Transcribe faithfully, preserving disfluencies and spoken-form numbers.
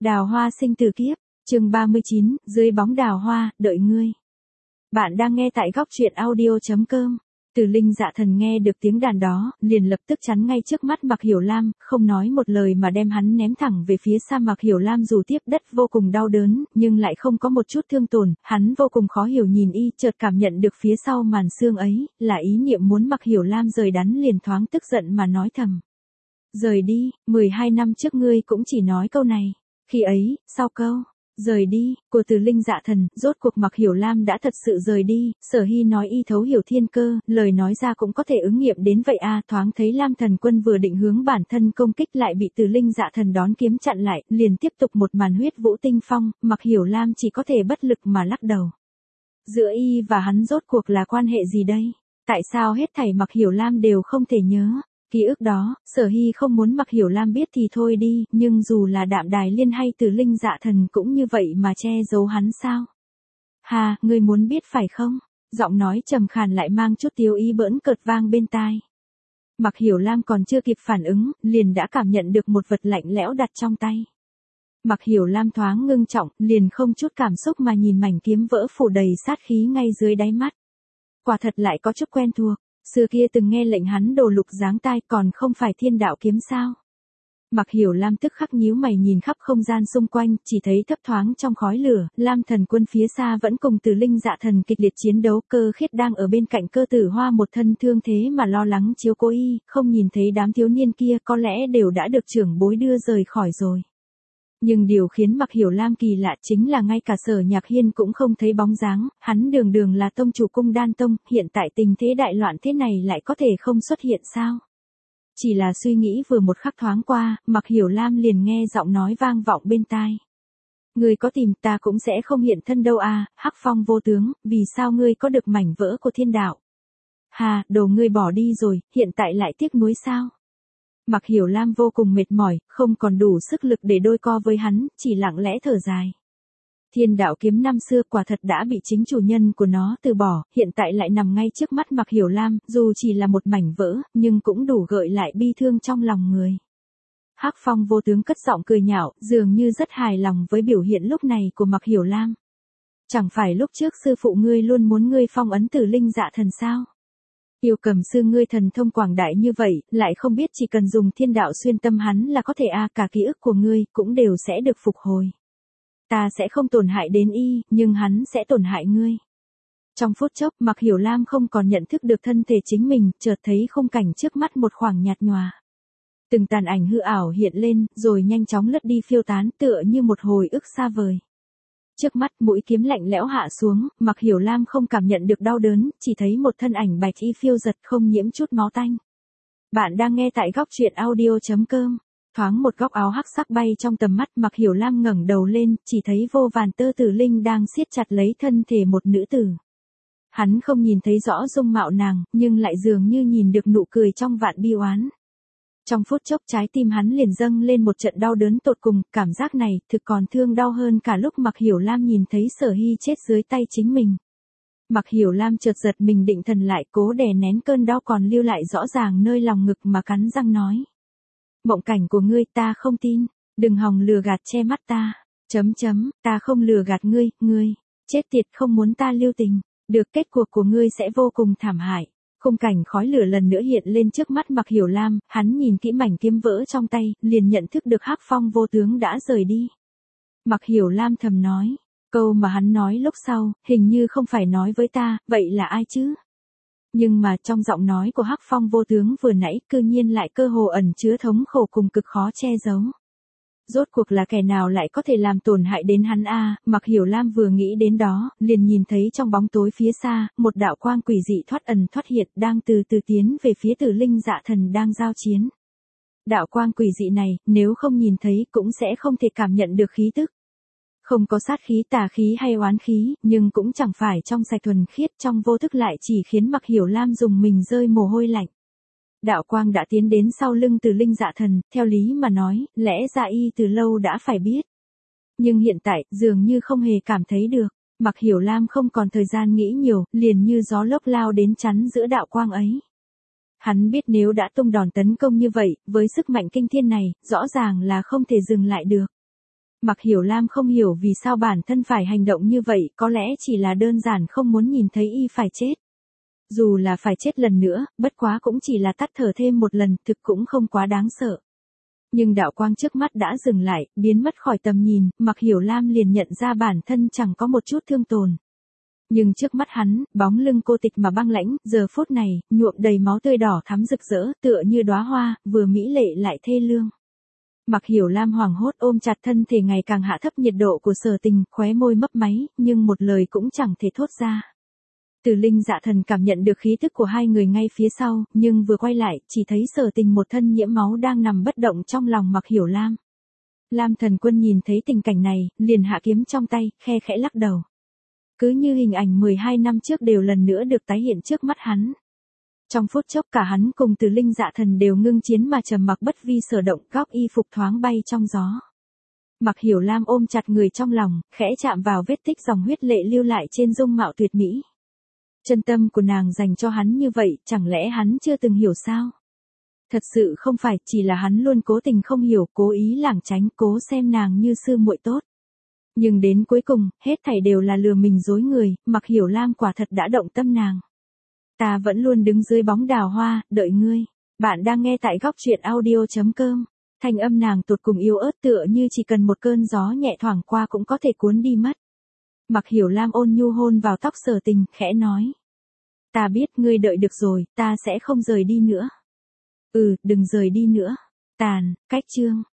Đào hoa sinh từ kiếp, chương ba mươi chín, dưới bóng đào hoa, đợi ngươi. Bạn đang nghe tại góc truyện audio chấm com. Từ Linh Dạ Thần nghe được tiếng đàn đó, liền lập tức chắn ngay trước mắt Mạc Hiểu Lam, không nói một lời mà đem hắn ném thẳng về phía xa. Mạc Hiểu Lam dù tiếp đất vô cùng đau đớn, nhưng lại không có một chút thương tổn, hắn vô cùng khó hiểu nhìn y, chợt cảm nhận được phía sau màn xương ấy, là ý niệm muốn Mạc Hiểu Lam rời đắn, liền thoáng tức giận mà nói thầm. Rời đi, mười hai năm trước ngươi cũng chỉ nói câu này. Khi ấy, sau câu rời đi của Từ Linh Dạ Thần, rốt cuộc Mạc Hiểu Lam đã thật sự rời đi. Sở Hy nói y thấu hiểu thiên cơ, lời nói ra cũng có thể ứng nghiệm đến vậy à. Thoáng thấy Lam Thần Quân vừa định hướng bản thân công kích lại bị Từ Linh Dạ Thần đón kiếm chặn lại, liền tiếp tục một màn huyết vũ tinh phong. Mạc Hiểu Lam chỉ có thể bất lực mà lắc đầu. Giữa y và hắn rốt cuộc là quan hệ gì đây? Tại sao hết thảy Mạc Hiểu Lam đều không thể nhớ? Ký ức đó, Sở Hy không muốn Mạc Hiểu Lam biết thì thôi đi, nhưng dù là Đạm Đài Liên hay Từ Linh Dạ Thần cũng như vậy mà che giấu hắn sao? Hà, ngươi muốn biết phải không? Giọng nói trầm khàn lại mang chút tiếu ý bỡn cợt vang bên tai. Mạc Hiểu Lam còn chưa kịp phản ứng, liền đã cảm nhận được một vật lạnh lẽo đặt trong tay. Mạc Hiểu Lam thoáng ngưng trọng, liền không chút cảm xúc mà nhìn mảnh kiếm vỡ phủ đầy sát khí ngay dưới đáy mắt. Quả thật lại có chút quen thuộc. Xưa kia từng nghe lệnh hắn đồ lục giáng tai, còn không phải thiên đạo kiếm sao? Mạc Hiểu Lam tức khắc nhíu mày nhìn khắp không gian xung quanh, chỉ thấy thấp thoáng trong khói lửa, Lam Thần Quân phía xa vẫn cùng Từ Linh Dạ Thần kịch liệt chiến đấu. Cơ Khiết đang ở bên cạnh Cơ Tử Hoa một thân thương thế mà lo lắng chiếu cố y, không nhìn thấy đám thiếu niên kia có lẽ đều đã được trưởng bối đưa rời khỏi rồi. Nhưng điều khiến Mạc Hiểu Lam kỳ lạ chính là ngay cả Sở Nhạc Hiên cũng không thấy bóng dáng, hắn đường đường là tông chủ Cung Đan Tông, hiện tại tình thế đại loạn thế này lại có thể không xuất hiện sao? Chỉ là suy nghĩ vừa một khắc thoáng qua, Mạc Hiểu Lam liền nghe giọng nói vang vọng bên tai. Ngươi có tìm ta cũng sẽ không hiện thân đâu à, Hắc Phong vô tướng, vì sao ngươi có được mảnh vỡ của thiên đạo? Hà, đồ ngươi bỏ đi rồi, hiện tại lại tiếc nuối sao? Mạc Hiểu Lam vô cùng mệt mỏi, không còn đủ sức lực để đôi co với hắn, chỉ lặng lẽ thở dài. Thiên đạo kiếm năm xưa quả thật đã bị chính chủ nhân của nó từ bỏ, hiện tại lại nằm ngay trước mắt Mạc Hiểu Lam, dù chỉ là một mảnh vỡ, nhưng cũng đủ gợi lại bi thương trong lòng người. Hắc Phong vô tướng cất giọng cười nhạo, dường như rất hài lòng với biểu hiện lúc này của Mạc Hiểu Lam. Chẳng phải lúc trước sư phụ ngươi luôn muốn ngươi phong ấn Từ Linh Dạ Thần sao? Yêu Cầm sư ngươi thần thông quảng đại như vậy, lại không biết chỉ cần dùng thiên đạo xuyên tâm hắn là có thể a, à, cả ký ức của ngươi cũng đều sẽ được phục hồi. Ta sẽ không tổn hại đến y, nhưng hắn sẽ tổn hại ngươi. Trong phút chốc, Mạc Hiểu Lam không còn nhận thức được thân thể chính mình, chợt thấy khung cảnh trước mắt một khoảng nhạt nhòa. Từng tàn ảnh hư ảo hiện lên, rồi nhanh chóng lướt đi phiêu tán, tựa như một hồi ức xa vời. Trước mắt mũi kiếm lạnh lẽo hạ xuống, Mạc Hiểu Lam không cảm nhận được đau đớn, chỉ thấy một thân ảnh bạch y phiêu giật không nhiễm chút máu tanh. Bạn đang nghe tại góc truyện audio chấm com. Thoáng một góc áo hắc sắc bay trong tầm mắt, Mạc Hiểu Lam ngẩng đầu lên, chỉ thấy vô vàn tơ tử linh đang siết chặt lấy thân thể một nữ tử. Hắn không nhìn thấy rõ dung mạo nàng, nhưng lại dường như nhìn được nụ cười trong vạn bi oán. Trong phút chốc trái tim hắn liền dâng lên một trận đau đớn tột cùng, cảm giác này thực còn thương đau hơn cả lúc Mạc Hiểu Lam nhìn thấy Sở Hy chết dưới tay chính mình. Mạc Hiểu Lam chợt giật mình định thần lại, cố đè nén cơn đau còn lưu lại rõ ràng nơi lòng ngực mà cắn răng nói. Mộng cảnh của ngươi ta không tin, đừng hòng lừa gạt che mắt ta, chấm chấm, ta không lừa gạt ngươi, ngươi, chết tiệt không muốn ta lưu tình, được kết cuộc của ngươi sẽ vô cùng thảm hại. Khung cảnh khói lửa lần nữa hiện lên trước mắt Mạc Hiểu Lam, hắn nhìn kỹ mảnh kiếm vỡ trong tay, liền nhận thức được Hắc Phong vô tướng đã rời đi. Mạc Hiểu Lam thầm nói, câu mà hắn nói lúc sau, hình như không phải nói với ta, vậy là ai chứ? Nhưng mà trong giọng nói của Hắc Phong vô tướng vừa nãy cư nhiên lại cơ hồ ẩn chứa thống khổ cùng cực khó che giấu. Rốt cuộc là kẻ nào lại có thể làm tổn hại đến hắn a? À? Mạc Hiểu Lam vừa nghĩ đến đó, liền nhìn thấy trong bóng tối phía xa, một đạo quang quỷ dị thoát ẩn thoát hiện đang từ từ tiến về phía Từ Linh Dạ Thần đang giao chiến. Đạo quang quỷ dị này, nếu không nhìn thấy cũng sẽ không thể cảm nhận được khí tức. Không có sát khí tà khí hay oán khí, nhưng cũng chẳng phải trong sạch thuần khiết, trong vô thức lại chỉ khiến Mạc Hiểu Lam dùng mình rơi mồ hôi lạnh. Đạo quang đã tiến đến sau lưng Từ Linh Dạ Thần, theo lý mà nói, lẽ ra y từ lâu đã phải biết. Nhưng hiện tại, dường như không hề cảm thấy được. Mạc Hiểu Lam không còn thời gian nghĩ nhiều, liền như gió lốc lao đến chắn giữa đạo quang ấy. Hắn biết nếu đã tung đòn tấn công như vậy, với sức mạnh kinh thiên này, rõ ràng là không thể dừng lại được. Mặc Hiểu Lam không hiểu vì sao bản thân phải hành động như vậy, có lẽ chỉ là đơn giản không muốn nhìn thấy y phải chết. Dù là phải chết lần nữa, bất quá cũng chỉ là tắt thở thêm một lần, thực cũng không quá đáng sợ. Nhưng đạo quang trước mắt đã dừng lại, biến mất khỏi tầm nhìn, Mặc Hiểu Lam liền nhận ra bản thân chẳng có một chút thương tổn. Nhưng trước mắt hắn, bóng lưng cô tịch mà băng lãnh, giờ phút này, nhuộm đầy máu tươi đỏ thắm rực rỡ, tựa như đóa hoa, vừa mỹ lệ lại thê lương. Mặc Hiểu Lam hoảng hốt ôm chặt thân thể ngày càng hạ thấp nhiệt độ của Sở Tình, khóe môi mấp máy, nhưng một lời cũng chẳng thể thốt ra. Từ Linh Dạ Thần cảm nhận được khí tức của hai người ngay phía sau, nhưng vừa quay lại, chỉ thấy Sở Tình một thân nhiễm máu đang nằm bất động trong lòng Mặc Hiểu Lam. Lam Thần Quân nhìn thấy tình cảnh này, liền hạ kiếm trong tay, khe khẽ lắc đầu. Cứ như hình ảnh mười hai năm trước đều lần nữa được tái hiện trước mắt hắn. Trong phút chốc cả hắn cùng Từ Linh Dạ Thần đều ngưng chiến mà trầm mặc bất vi sở động, góc y phục thoáng bay trong gió. Mặc Hiểu Lam ôm chặt người trong lòng, khẽ chạm vào vết tích dòng huyết lệ lưu lại trên dung mạo tuyệt mỹ. Chân tâm của nàng dành cho hắn như vậy, chẳng lẽ hắn chưa từng hiểu sao? Thật sự không phải, chỉ là hắn luôn cố tình không hiểu, cố ý lảng tránh, cố xem nàng như sư muội tốt. Nhưng đến cuối cùng, hết thảy đều là lừa mình dối người, Mặc Hiểu Lam quả thật đã động tâm nàng. Ta vẫn luôn đứng dưới bóng đào hoa, đợi ngươi. Bạn đang nghe tại góc truyện audio chấm com. Thanh âm nàng tột cùng yếu ớt tựa như chỉ cần một cơn gió nhẹ thoảng qua cũng có thể cuốn đi mất. Mặc Hiểu Lam ôn nhu hôn vào tóc Sở Tình, khẽ nói. Ta biết ngươi đợi được rồi, ta sẽ không rời đi nữa. Ừ, đừng rời đi nữa. Tàn, cách chương.